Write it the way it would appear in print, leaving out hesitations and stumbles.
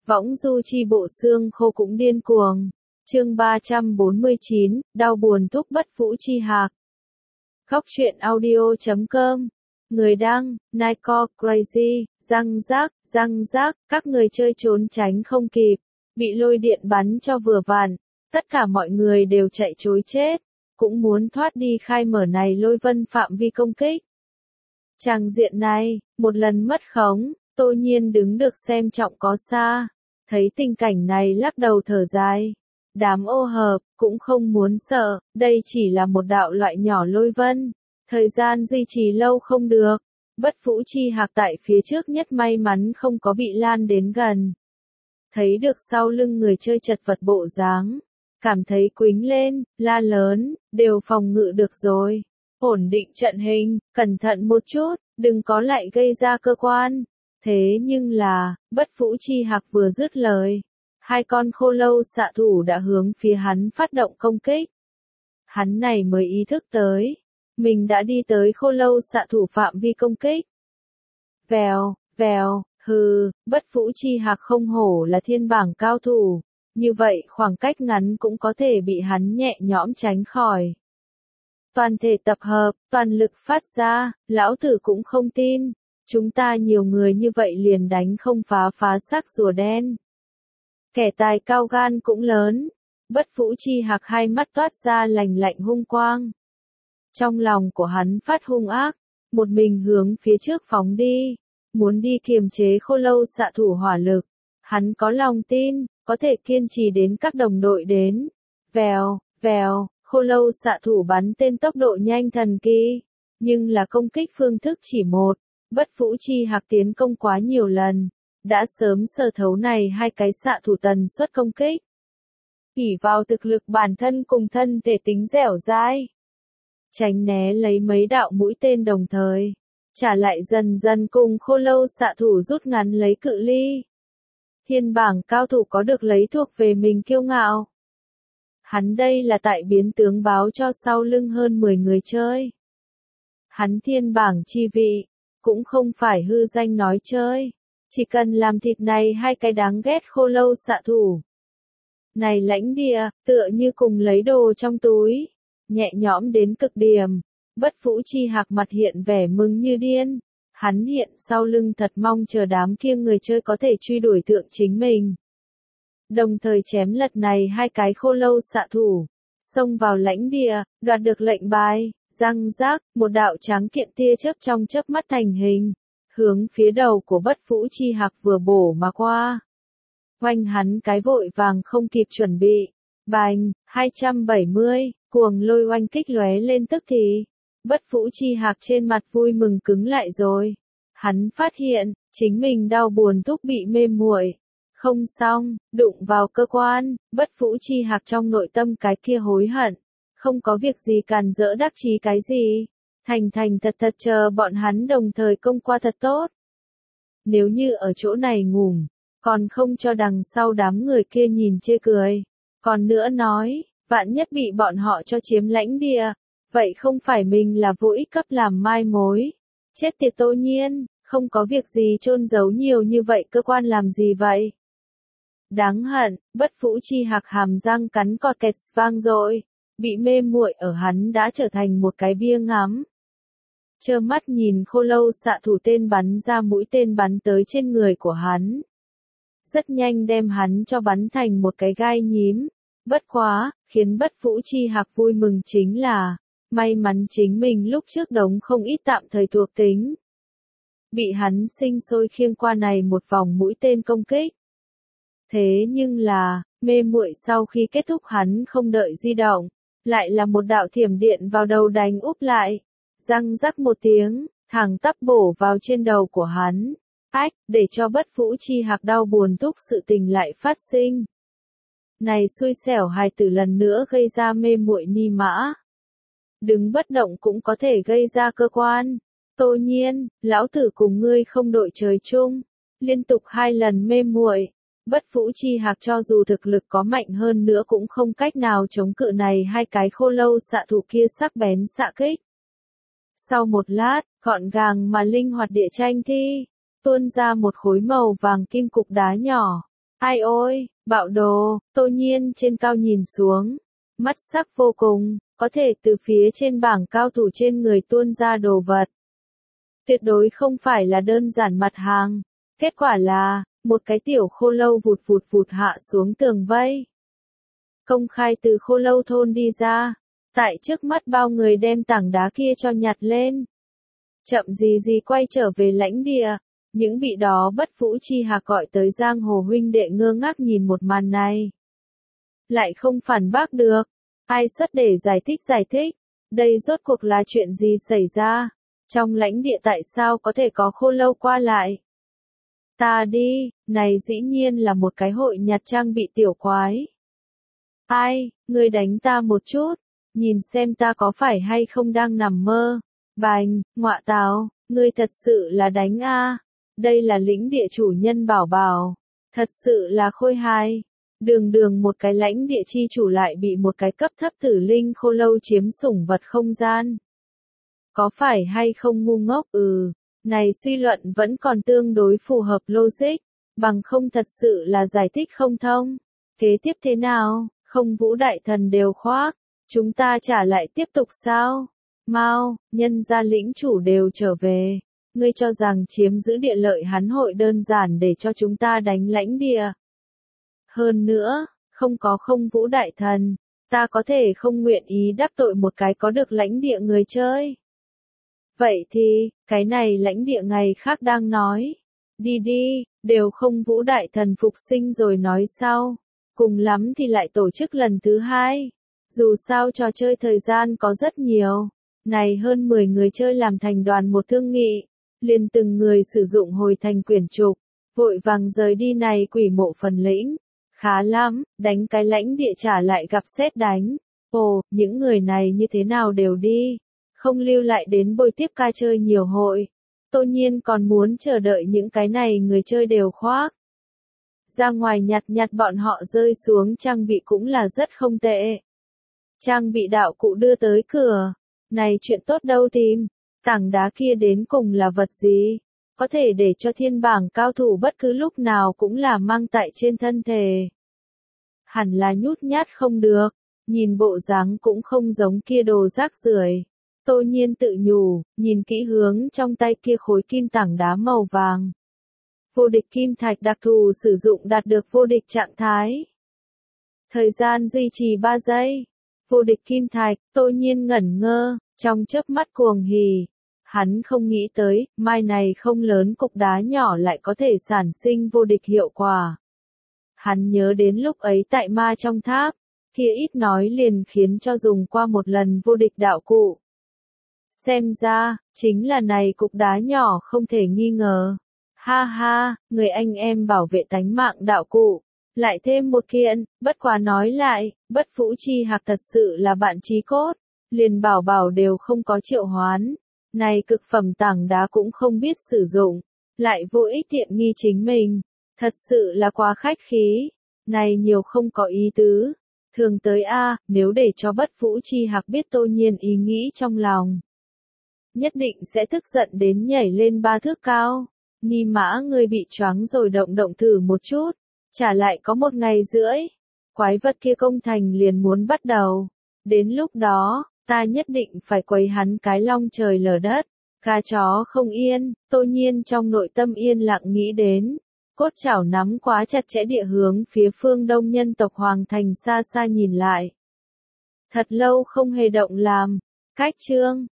Võng du chi bộ xương khô cũng điên cuồng. Chương 349, đau buồn thúc bất Vũ Chi Hạc. Góc truyện audio.com. Người đăng, Nico Crazy, răng rác, các người chơi trốn tránh không kịp, bị lôi điện bắn cho vừa vặn, tất cả mọi người đều chạy trối chết, cũng muốn thoát đi khai mở này lôi vân phạm vi công kích. Tràng diện này, một lần mất khống, Tô Nhiên đứng được xem trọng có xa, thấy tình cảnh này lắc đầu thở dài. Đám ô hợp, cũng không muốn sợ, đây chỉ là một đạo loại nhỏ lôi vân, thời gian duy trì lâu không được. Bất Vũ Chi Hạc tại phía trước nhất may mắn không có bị lan đến gần. Thấy được sau lưng người chơi chật vật bộ dáng, cảm thấy quính lên, la lớn, đều phòng ngự được rồi. Ổn định trận hình, cẩn thận một chút, đừng có lại gây ra cơ quan. Thế nhưng là, Bất Vũ Chi Hạc vừa dứt lời, hai con khô lâu xạ thủ đã hướng phía hắn phát động công kích. Hắn này mới ý thức tới, mình đã đi tới khô lâu xạ thủ phạm vi công kích. Vèo, Bất Vũ Chi Hạc không hổ là thiên bảng cao thủ, như vậy khoảng cách ngắn cũng có thể bị hắn nhẹ nhõm tránh khỏi. Toàn thể tập hợp, toàn lực phát ra, lão tử cũng không tin, chúng ta nhiều người như vậy liền đánh không phá xác rùa đen. Kẻ tài cao gan cũng lớn, Bất Vũ Chi Hạc hai mắt toát ra lạnh lạnh hung quang. Trong lòng của hắn phát hung ác, một mình hướng phía trước phóng đi, muốn đi kiềm chế khô lâu xạ thủ hỏa lực. Hắn có lòng tin, có thể kiên trì đến các đồng đội đến. Vèo, khô lâu xạ thủ bắn tên tốc độ nhanh thần kỳ, nhưng là công kích phương thức chỉ một. Bất Vũ Chi Hạc tiến công quá nhiều lần, đã sớm sở thấu này hai cái xạ thủ tần suất công kích. ỷ vào thực lực bản thân cùng thân thể tính dẻo dai, tránh né lấy mấy đạo mũi tên đồng thời, trả lại dần dần cùng khô lâu xạ thủ rút ngắn lấy cự ly. Thiên bảng cao thủ có được lấy thuộc về mình kiêu ngạo. Hắn đây là tại biến tướng báo cho sau lưng hơn 10 người chơi. Hắn thiên bảng chi vị, cũng không phải hư danh nói chơi, chỉ cần làm thịt này hai cái đáng ghét khô lâu xạ thủ. Này lãnh địa, tựa như cùng lấy đồ trong túi, nhẹ nhõm đến cực điểm. Bất Vũ Chi Hạc mặt hiện vẻ mừng như điên, hắn hiện sau lưng thật mong chờ đám kia người chơi có thể truy đuổi thượng chính mình. Đồng thời chém lật này hai cái khô lâu xạ thủ, xông vào lãnh địa, đoạt được lệnh bài, răng rác, một đạo tráng kiện tia chớp trong chớp mắt thành hình, hướng phía đầu của Bất Vũ Chi Hạc vừa bổ mà qua. Oanh hắn cái vội vàng không kịp chuẩn bị, bành, 270, cuồng lôi oanh kích lóe lên tức thì. Bất Vũ Chi Hạc trên mặt vui mừng cứng lại rồi. Hắn phát hiện, chính mình đau buồn thúc bị mê muội. Không xong, đụng vào cơ quan, Bất Vũ Chi Hạc trong nội tâm cái kia hối hận. Không có việc gì càn rỡ đắc chí cái gì. Thành thật chờ bọn hắn đồng thời công qua thật tốt. Nếu như ở chỗ này ngủ, còn không cho đằng sau đám người kia nhìn chê cười. Còn nữa nói, vạn nhất bị bọn họ cho chiếm lãnh địa. Vậy không phải mình là vô ích cấp làm mai mối. Chết tiệt Tô Nhiên, không có việc gì chôn giấu nhiều như vậy cơ quan làm gì vậy? Đáng hận, Bất Vũ Chi Hạc hàm răng cắn cọt kẹt vang dội, bị mê muội ở hắn đã trở thành một cái bia ngắm. Trơ mắt nhìn khô lâu xạ thủ tên bắn ra mũi tên bắn tới trên người của hắn. Rất nhanh đem hắn cho bắn thành một cái gai nhím. Bất quá, khiến Bất Vũ Chi Hạc vui mừng chính là, may mắn chính mình lúc trước đống không ít tạm thời thuộc tính. Bị hắn sinh sôi khiêng qua này một vòng mũi tên công kích. Thế nhưng là, mê muội sau khi kết thúc hắn không đợi di động, lại là một đạo thiểm điện vào đầu đánh úp lại. Răng rắc một tiếng, thẳng tắp bổ vào trên đầu của hắn. Ách, để cho Bất Vũ Chi Hạc đau buồn thúc sự tình lại phát sinh. Này xui xẻo hài tử lần nữa gây ra mê muội ni mã. Đứng bất động cũng có thể gây ra cơ quan. Tô Nhiên, lão tử cùng ngươi không đội trời chung. Liên tục 2 lần mê muội. Bất Vũ Chi Hạc cho dù thực lực có mạnh hơn nữa cũng không cách nào chống cự này hai cái khô lâu xạ thủ kia sắc bén xạ kích. Sau một lát, gọn gàng mà linh hoạt địa tranh thi, tuôn ra một khối màu vàng kim cục đá nhỏ. Ai ôi, bạo đồ, Tô Nhiên trên cao nhìn xuống, mắt sắc vô cùng, có thể từ phía trên bảng cao thủ trên người tuôn ra đồ vật. Tuyệt đối không phải là đơn giản mặt hàng, kết quả là, một cái tiểu khô lâu vụt vụt vụt hạ xuống tường vây. Công khai từ khô lâu thôn đi ra, tại trước mắt bao người đem tảng đá kia cho nhặt lên. Chậm gì gì quay trở về lãnh địa, những bị đó bất Vũ Chi Hạc gọi tới giang hồ huynh đệ ngơ ngác nhìn một màn này. Lại không phản bác được, ai xuất để giải thích, đây rốt cuộc là chuyện gì xảy ra, trong lãnh địa tại sao có thể có khô lâu qua lại. Ta đi, này dĩ nhiên là một cái hội nhặt trang bị tiểu quái. Ai, ngươi đánh ta một chút, nhìn xem ta có phải hay không đang nằm mơ. Bành, ngọa tào, ngươi thật sự là đánh a. Đây là lĩnh địa chủ nhân bảo bảo, thật sự là khôi hài. Đường một cái lãnh địa chi chủ lại bị một cái cấp thấp tử linh khô lâu chiếm sủng vật không gian. Có phải hay không ngu ngốc? Này suy luận vẫn còn tương đối phù hợp logic, bằng không thật sự là giải thích không thông. Kế tiếp thế nào? Không Vũ đại thần đều khoác, chúng ta trả lại tiếp tục sao? Mau, nhân gia lĩnh chủ đều trở về. Ngươi cho rằng chiếm giữ địa lợi hắn hội đơn giản để cho chúng ta đánh lãnh địa. Hơn nữa, không có Không Vũ đại thần, ta có thể không nguyện ý đắc tội một cái có được lãnh địa người chơi. Vậy thì, cái này lãnh địa ngày khác đang nói. Đi đi, đều Không Vũ đại thần phục sinh rồi nói sau. Cùng lắm thì lại tổ chức lần thứ hai. Dù sao trò chơi thời gian có rất nhiều. Này hơn 10 người chơi làm thành đoàn một thương nghị. Liền từng người sử dụng hồi thành quyển trục. Vội vàng rời đi này quỷ mộ phần lĩnh. Khá lắm, đánh cái lãnh địa trả lại gặp sét đánh. Ồ, những người này như thế nào đều đi. Không lưu lại đến bồi tiếp ca chơi nhiều hội. Tô Nhiên còn muốn chờ đợi những cái này người chơi đều khoác. Ra ngoài nhặt bọn họ rơi xuống trang bị cũng là rất không tệ. Trang bị đạo cụ đưa tới cửa. Này chuyện tốt đâu tìm. Tảng đá kia đến cùng là vật gì? Có thể để cho thiên bảng cao thủ bất cứ lúc nào cũng là mang tại trên thân thể. Hẳn là nhút nhát không được. Nhìn bộ dáng cũng không giống kia đồ rác rưởi. Tô Nhiên tự nhủ, nhìn kỹ hướng trong tay kia khối kim tảng đá màu vàng. Vô địch kim thạch đặc thù sử dụng đạt được vô địch trạng thái. Thời gian duy trì 3 giây. Vô địch kim thạch, Tô Nhiên ngẩn ngơ, trong chớp mắt cuồng hỉ. Hắn không nghĩ tới, mai này không lớn cục đá nhỏ lại có thể sản sinh vô địch hiệu quả. Hắn nhớ đến lúc ấy tại ma trong tháp, kia ít nói liền khiến cho dùng qua một lần vô địch đạo cụ. Xem ra, chính là này cục đá nhỏ không thể nghi ngờ. Ha ha, người anh em bảo vệ tánh mạng đạo cụ. Lại thêm một kiện, bất quá nói lại, bất Vũ Chi Hạc thật sự là bạn chí cốt. Liền bảo bảo đều không có triệu hoán. Này cực phẩm tảng đá cũng không biết sử dụng. Lại vô ích tiện nghi chính mình. Thật sự là quá khách khí. Này nhiều không có ý tứ. Thường tới A, nếu để cho bất Vũ Chi Hạc biết Tô Nhiên ý nghĩ trong lòng. Nhất định sẽ tức giận đến nhảy lên 3 thước cao. Ni mã người bị choáng rồi động thử một chút. Trả lại có 1 ngày rưỡi. Quái vật kia công thành liền muốn bắt đầu. Đến lúc đó, ta nhất định phải quấy hắn cái long trời lở đất. Gà chó không yên, Tô Nhiên trong nội tâm yên lặng nghĩ đến. Cốt chảo nắm quá chặt chẽ địa hướng phía phương đông nhân tộc Hoàng Thành xa xa nhìn lại. Thật lâu không hề động làm. Cách chương